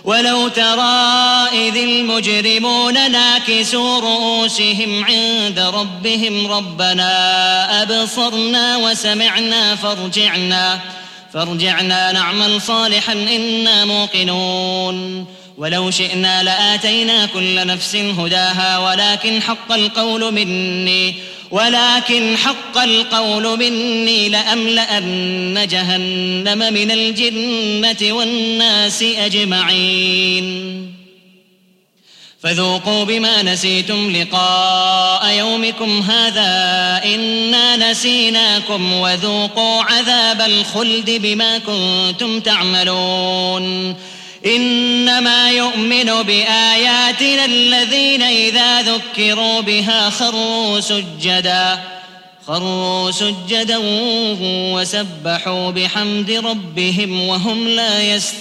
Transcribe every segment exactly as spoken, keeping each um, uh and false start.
ولو ترى إذ المجرمون ناكسوا رؤوسهم عند ربهم ربنا أبصرنا وسمعنا فارجعنا فارجعنا نعمل صالحا إنا موقنون ولو شئنا لآتينا كل نفس هداها ولكن حق القول مني ولكن حق القول مني لأملأن جهنم من الجنة والناس أجمعين فذوقوا بما نسيتم لقاء يومكم هذا إنا نسيناكم وذوقوا عذاب الخلد بما كنتم تعملون إنما يؤمن بآياتنا الذين إذا ذكروا بها خروا سجدا خروا سجدا وسبحوا بحمد ربهم وهم لا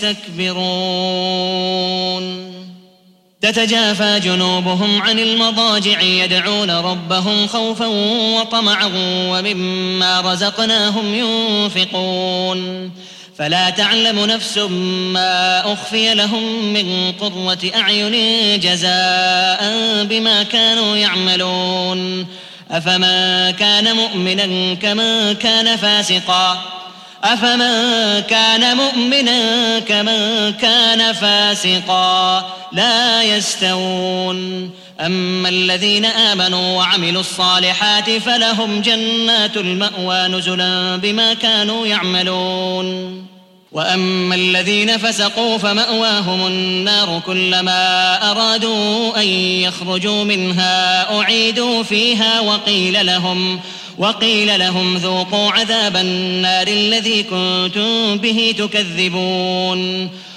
يستكبرون تتجافى جنوبهم عن المضاجع يدعون ربهم خوفا وطمعا ومما رزقناهم ينفقون فلا تعلم نفس ما أخفي لهم من قرة أعين جزاء بما كانوا يعملون أفمن كان مؤمنا كمن كان فاسقا أفمن كان مؤمنا كمن كان فاسقا لا يستوون أما الذين آمنوا وعملوا الصالحات فلهم جنات المأوى نزلا بما كانوا يعملون وأما الذين فسقوا فمأواهم النار كلما أرادوا أن يخرجوا منها أعيدوا فيها وقيل لهم وقيل لهم ذوقوا عذاب النار الذي كنتم به تكذبون